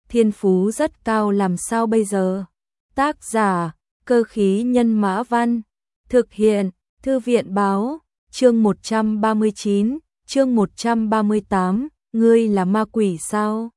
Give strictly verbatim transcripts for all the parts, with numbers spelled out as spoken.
thiên phú rất cao làm sao bây giờ? Tác giả, Cơ khí nhân mã văn, thực hiện, Thư viện báo, chương một trăm ba mươi chín, chương một trăm ba mươi tám, ngươi là ma quỷ sao?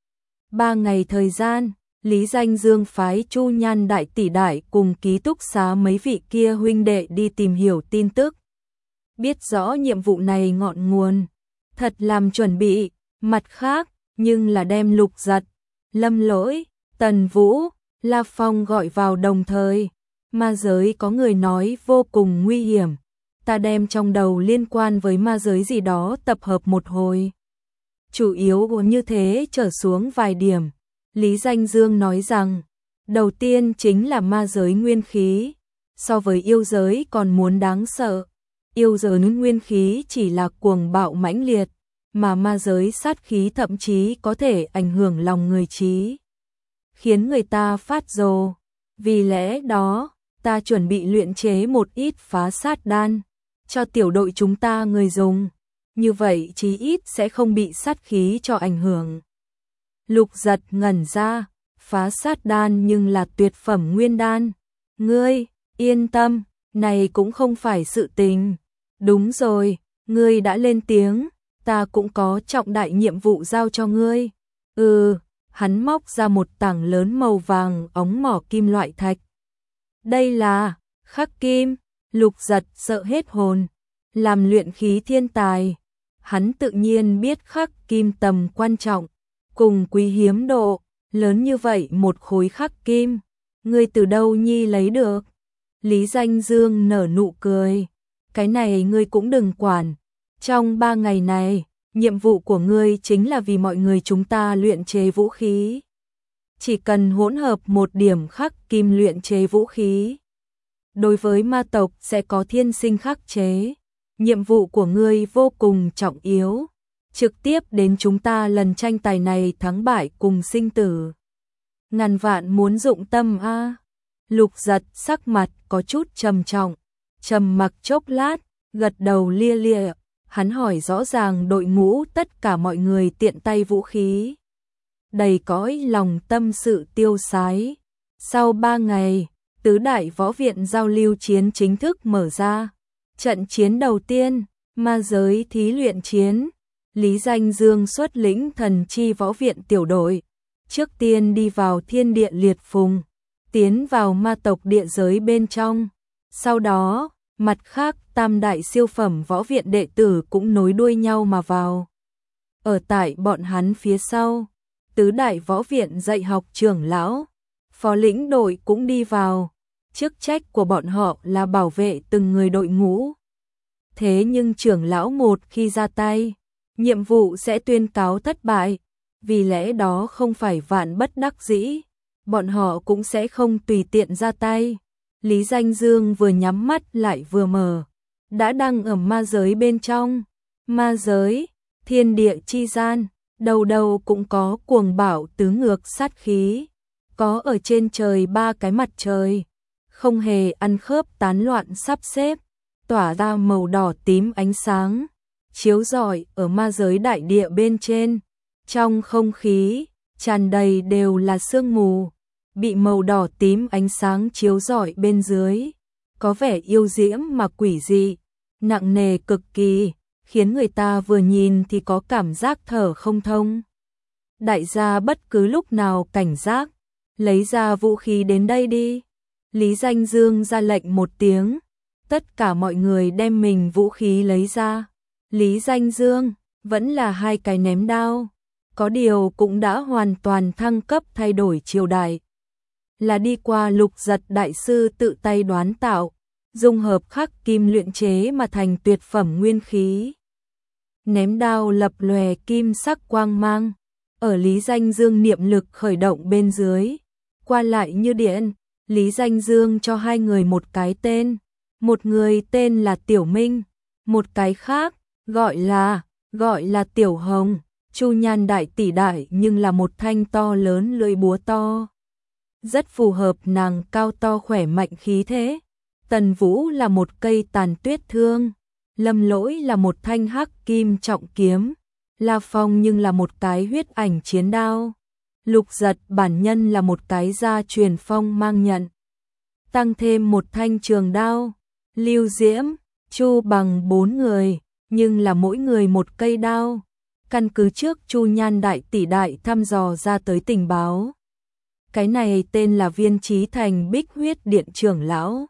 Ba ngày thời gian, Lý Danh Dương phái Chu Nhan đại tỷ đại cùng ký túc xá mấy vị kia huynh đệ đi tìm hiểu tin tức. Biết rõ nhiệm vụ này ngọn nguồn, thật làm chuẩn bị, mặt khác, nhưng là đem Lục Giật, Lâm Lỗi, Tần Vũ, La Phong gọi vào đồng thời. Ma giới có người nói vô cùng nguy hiểm, ta đem trong đầu liên quan với ma giới gì đó tập hợp một hồi. Chủ yếu như thế trở xuống vài điểm. Lý Danh Dương nói rằng, đầu tiên chính là ma giới nguyên khí, so với yêu giới còn muốn đáng sợ. Yêu giới nguyên khí chỉ là cuồng bạo mãnh liệt, mà ma giới sát khí thậm chí có thể ảnh hưởng lòng người trí, khiến người ta phát rồ. Vì lẽ đó, ta chuẩn bị luyện chế một ít phá sát đan, cho tiểu đội chúng ta người dùng, như vậy chí ít sẽ không bị sát khí cho ảnh hưởng. Lục Giật ngẩn ra, phá sát đan nhưng là tuyệt phẩm nguyên đan. Ngươi, yên tâm, này cũng không phải sự tình. Đúng rồi, ngươi đã lên tiếng, ta cũng có trọng đại nhiệm vụ giao cho ngươi. Ừ, hắn móc ra một tảng lớn màu vàng óng mỏ kim loại thạch. Đây là khắc kim. Lục Giật sợ hết hồn, làm luyện khí thiên tài, hắn tự nhiên biết khắc kim tầm quan trọng, cùng quý hiếm độ, lớn như vậy một khối khắc kim, ngươi từ đâu nhi lấy được? Lý Danh Dương nở nụ cười, cái này ngươi cũng đừng quản, trong ba ngày này, nhiệm vụ của ngươi chính là vì mọi người chúng ta luyện chế vũ khí. Chỉ cần hỗn hợp một điểm khắc kim luyện chế vũ khí, đối với ma tộc sẽ có thiên sinh khắc chế. Nhiệm vụ của ngươi vô cùng trọng yếu, trực tiếp đến chúng ta lần tranh tài này thắng bại cùng sinh tử. Ngàn vạn muốn dụng tâm a. À. Lục Giật sắc mặt có chút trầm trọng, trầm mặc chốc lát, gật đầu lia lịa, hắn hỏi rõ ràng đội ngũ tất cả mọi người tiện tay vũ khí, đầy cõi lòng tâm sự tiêu sái. Sau ba ngày, tứ đại võ viện giao lưu chiến chính thức mở ra. Trận chiến đầu tiên, ma giới thí luyện chiến, Lý Danh Dương xuất lĩnh thần chi võ viện tiểu đội, trước tiên đi vào thiên địa liệt phùng, tiến vào ma tộc địa giới bên trong. Sau đó, mặt khác tam đại siêu phẩm võ viện đệ tử cũng nối đuôi nhau mà vào. Ở tại bọn hắn phía sau, tứ đại võ viện dạy học trưởng lão, phó lĩnh đội cũng đi vào. Chức trách của bọn họ là bảo vệ từng người đội ngũ. Thế nhưng trưởng lão một khi ra tay, nhiệm vụ sẽ tuyên cáo thất bại, vì lẽ đó không phải vạn bất đắc dĩ, bọn họ cũng sẽ không tùy tiện ra tay. Lý Danh Dương vừa nhắm mắt lại vừa mở, đã đang ở ma giới bên trong. Ma giới, thiên địa chi gian, đầu đầu cũng có cuồng bạo tứ ngược sát khí, có ở trên trời ba cái mặt trời, không hề ăn khớp tán loạn sắp xếp, tỏa ra màu đỏ tím ánh sáng, chiếu rọi ở ma giới đại địa bên trên. Trong không khí, tràn đầy đều là sương mù, bị màu đỏ tím ánh sáng chiếu rọi bên dưới, có vẻ yêu diễm mà quỷ dị, nặng nề cực kỳ, khiến người ta vừa nhìn thì có cảm giác thở không thông. Đại gia bất cứ lúc nào cảnh giác, lấy ra vũ khí đến đây đi. Lý Danh Dương ra lệnh một tiếng, tất cả mọi người đem mình vũ khí lấy ra. Lý Danh Dương vẫn là hai cái ném đao, có điều cũng đã hoàn toàn thăng cấp thay đổi triều đại. Là đi qua Lục Giật đại sư tự tay đoán tạo, dung hợp khắc kim luyện chế mà thành tuyệt phẩm nguyên khí. Ném đao lập lòe kim sắc quang mang, ở Lý Danh Dương niệm lực khởi động bên dưới, qua lại như điện. Lý Danh Dương cho hai người một cái tên, một người tên là Tiểu Minh, một cái khác gọi là gọi là Tiểu Hồng. Chu Nhan đại tỷ đại nhưng là một thanh to lớn lưỡi búa to, rất phù hợp nàng cao to khỏe mạnh khí thế. Tần Vũ là một cây tàn tuyết thương, Lâm Lỗi là một thanh hắc kim trọng kiếm, La Phong nhưng là một cái huyết ảnh chiến đao. Lục Giật bản nhân là một cái gia truyền phong mang nhận. Tăng thêm một thanh trường đao, Lưu Diễm, Chu Bằng bốn người, nhưng là mỗi người một cây đao. Căn cứ trước Chu Nhan đại tỷ đại thăm dò ra tới tình báo. Cái này tên là Viên Chí Thành Bích Huyết Điện trưởng lão.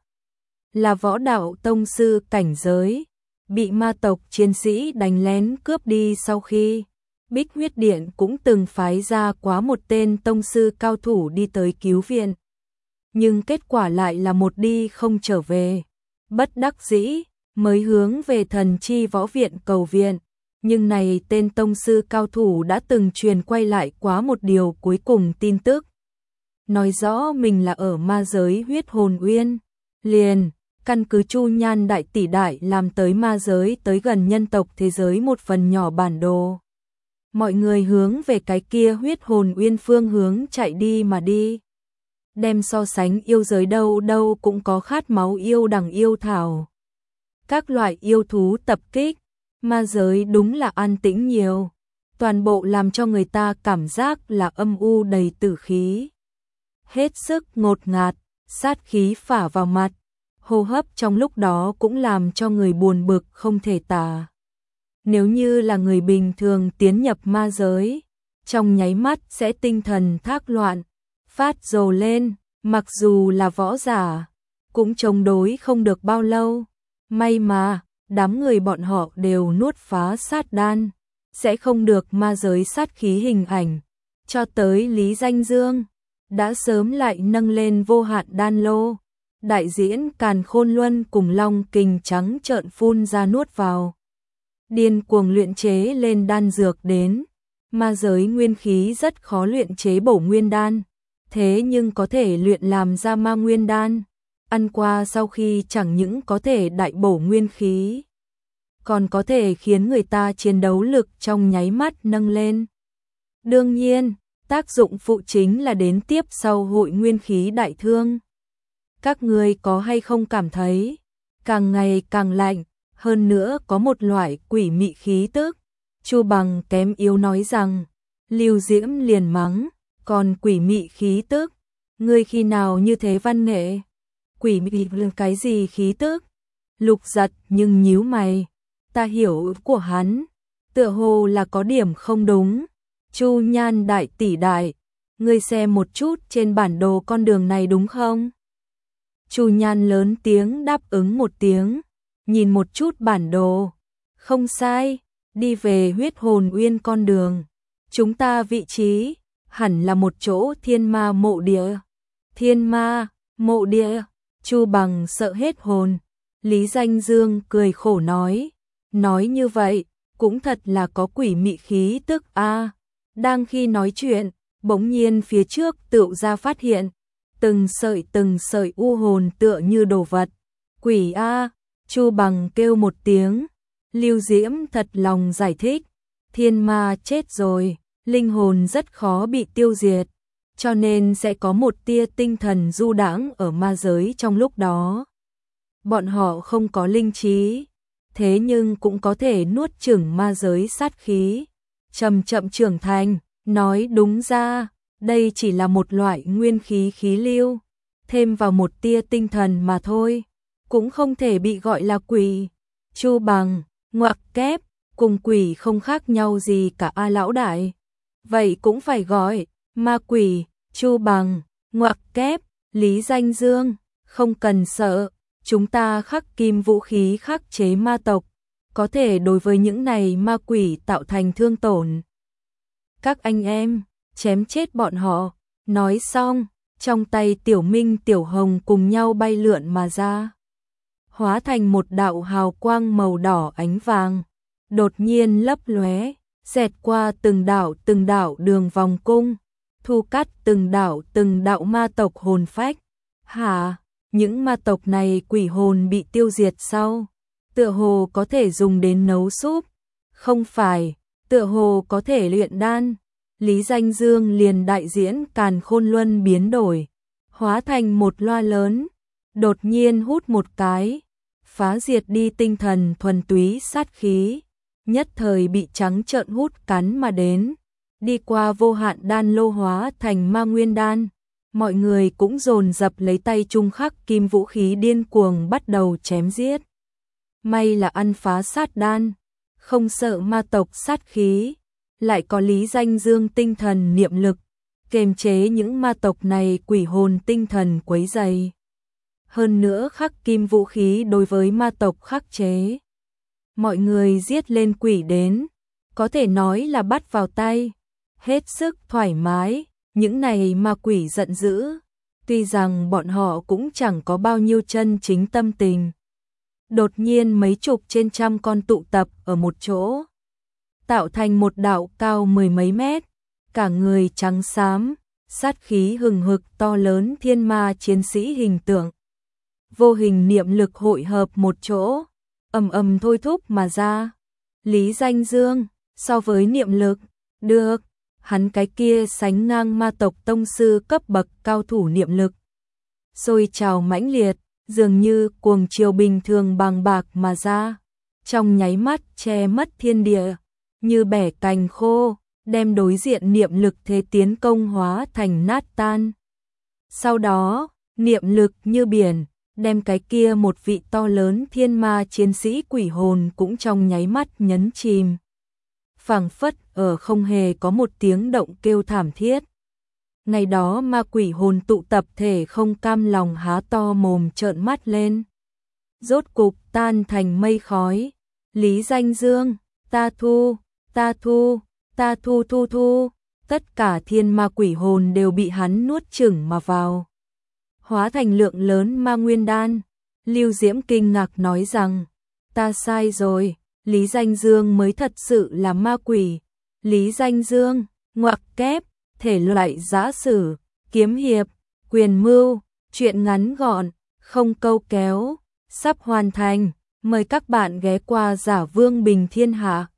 Là võ đạo tông sư cảnh giới, bị ma tộc chiến sĩ đánh lén cướp đi sau khi. Bích Huyết Điện cũng từng phái ra quá một tên tông sư cao thủ đi tới cứu viện. Nhưng kết quả lại là một đi không trở về. Bất đắc dĩ, mới hướng về Thần Chi Võ Viện cầu viện. Nhưng này tên tông sư cao thủ đã từng truyền quay lại quá một điều cuối cùng tin tức. Nói rõ mình là ở ma giới Huyết Hồn Uyên. Liền, căn cứ Chu Nhan đại tỷ đại làm tới ma giới tới gần nhân tộc thế giới một phần nhỏ bản đồ. Mọi người hướng về cái kia Huyết Hồn Uyên phương hướng chạy đi mà đi. Đem so sánh yêu giới đâu đâu cũng có khát máu yêu đằng yêu thảo. Các loại yêu thú tập kích, ma giới đúng là an tĩnh nhiều. Toàn bộ làm cho người ta cảm giác là âm u đầy tử khí. Hết sức ngột ngạt, sát khí phả vào mặt. Hô hấp trong lúc đó cũng làm cho người buồn bực không thể tả. Nếu như là người bình thường tiến nhập ma giới, trong nháy mắt sẽ tinh thần thác loạn, phát rồ lên, mặc dù là võ giả, cũng chống đối không được bao lâu. May mà, đám người bọn họ đều nuốt phá sát đan, sẽ không được ma giới sát khí hình ảnh. Cho tới Lý Danh Dương, đã sớm lại nâng lên vô hạn đan lô. Đại diễn Càn Khôn Luân cùng Long Kình trắng trợn phun ra nuốt vào. Điên cuồng luyện chế lên đan dược đến. Ma giới nguyên khí rất khó luyện chế bổ nguyên đan. Thế nhưng có thể luyện làm ra ma nguyên đan. Ăn qua sau khi chẳng những có thể đại bổ nguyên khí, còn có thể khiến người ta chiến đấu lực trong nháy mắt nâng lên. Đương nhiên, tác dụng phụ chính là đến tiếp sau hội nguyên khí đại thương. Các người có hay không cảm thấy, càng ngày càng lạnh, hơn nữa có một loại quỷ mị khí tức. Chu Bằng kém yếu nói rằng, Lưu Diễm liền mắng, còn quỷ mị khí tức, ngươi khi nào như thế văn nghệ? Quỷ mị cái gì khí tức? Lục Giật nhưng nhíu mày, ta hiểu của hắn, tựa hồ là có điểm không đúng. Chu Nhan đại tỷ đại, ngươi xem một chút trên bản đồ con đường này đúng không? Chu Nhan lớn tiếng đáp ứng một tiếng, nhìn một chút bản đồ. Không sai, đi về Huyết Hồn Uyên con đường. Chúng ta vị trí, hẳn là một chỗ thiên ma mộ địa. Thiên ma, mộ địa, Chu Bằng sợ hết hồn. Lý Danh Dương cười khổ nói, nói như vậy, cũng thật là có quỷ mị khí tức a. Đang khi nói chuyện, bỗng nhiên phía trước tựu ra phát hiện, từng sợi từng sợi u hồn tựa như đồ vật. Quỷ a, Chu Bằng kêu một tiếng. Lưu Diễm thật lòng giải thích, thiên ma chết rồi, linh hồn rất khó bị tiêu diệt, cho nên sẽ có một tia tinh thần du đãng ở ma giới trong lúc đó. Bọn họ không có linh trí, thế nhưng cũng có thể nuốt chửng ma giới sát khí, chậm chậm trưởng thành. Nói đúng ra, đây chỉ là một loại nguyên khí khí lưu, thêm vào một tia tinh thần mà thôi, cũng không thể bị gọi là quỷ. Chu Bằng, ngoặc kép, cùng quỷ không khác nhau gì cả a lão đại. Vậy cũng phải gọi ma quỷ. Chu Bằng, ngoặc kép, Lý Danh Dương, không cần sợ, chúng ta khắc kim vũ khí khắc chế ma tộc, có thể đối với những này ma quỷ tạo thành thương tổn. Các anh em, chém chết bọn họ. Nói xong, trong tay Tiểu Minh Tiểu Hồng cùng nhau bay lượn mà ra, hóa thành một đạo hào quang màu đỏ ánh vàng, đột nhiên lấp lóe, xẹt qua từng đạo từng đạo đường vòng cung, thu cắt từng đạo từng đạo ma tộc hồn phách. Hả, những ma tộc này quỷ hồn bị tiêu diệt sau, tựa hồ có thể dùng đến nấu súp. Không phải, tựa hồ có thể luyện đan. Lý Danh Dương liền đại diễn Càn Khôn Luân biến đổi, hóa thành một loa lớn, đột nhiên hút một cái, phá diệt đi tinh thần thuần túy sát khí, nhất thời bị trắng trợn hút cắn mà đến. đi qua vô hạn đan lô hóa thành ma nguyên đan. Mọi người cũng dồn dập lấy tay trung khắc kim vũ khí điên cuồng bắt đầu chém giết. May là ăn phá sát đan, không sợ ma tộc sát khí, lại có Lý Danh Dương tinh thần niệm lực, kiềm chế những ma tộc này quỷ hồn tinh thần quấy rầy. Hơn nữa khắc kim vũ khí đối với ma tộc khắc chế. Mọi người giết lên quỷ đến, có thể nói là bắt vào tay, hết sức thoải mái, những này ma quỷ giận dữ, tuy rằng bọn họ cũng chẳng có bao nhiêu chân chính tâm tình. Đột nhiên mấy chục trên trăm con tụ tập ở một chỗ, tạo thành một đạo cao mười mấy mét, cả người trắng xám, sát khí hừng hực to lớn thiên ma chiến sĩ hình tượng. Vô hình niệm lực hội hợp một chỗ, ầm ầm thôi thúc mà ra. Lý Danh Dương, so với niệm lực, được, hắn cái kia sánh ngang ma tộc tông sư cấp bậc cao thủ niệm lực. Sôi trào mãnh liệt, dường như cuồng chiều bình thường bàng bạc mà ra, trong nháy mắt che mất thiên địa, như bẻ cành khô, đem đối diện niệm lực thế tiến công hóa thành nát tan. Sau đó, niệm lực như biển, đem cái kia một vị to lớn thiên ma chiến sĩ quỷ hồn cũng trong nháy mắt nhấn chìm. Phảng phất ở không hề có một tiếng động kêu thảm thiết. Ngày đó ma quỷ hồn tụ tập thể không cam lòng há to mồm trợn mắt lên. Rốt cục tan thành mây khói. Lý Danh Dương, ta thu, ta thu, ta thu thu thu. Tất cả thiên ma quỷ hồn đều bị hắn nuốt chửng mà vào. Hóa thành lượng lớn ma nguyên đan. Lưu Diễm kinh ngạc nói rằng, ta sai rồi, Lý Danh Dương mới thật sự là ma quỷ. Lý Danh Dương, ngoặc kép, thể loại giã sử, kiếm hiệp, quyền mưu, truyện ngắn gọn, không câu kéo, sắp hoàn thành. Mời các bạn ghé qua Giả Vương Bình Thiên Hạ.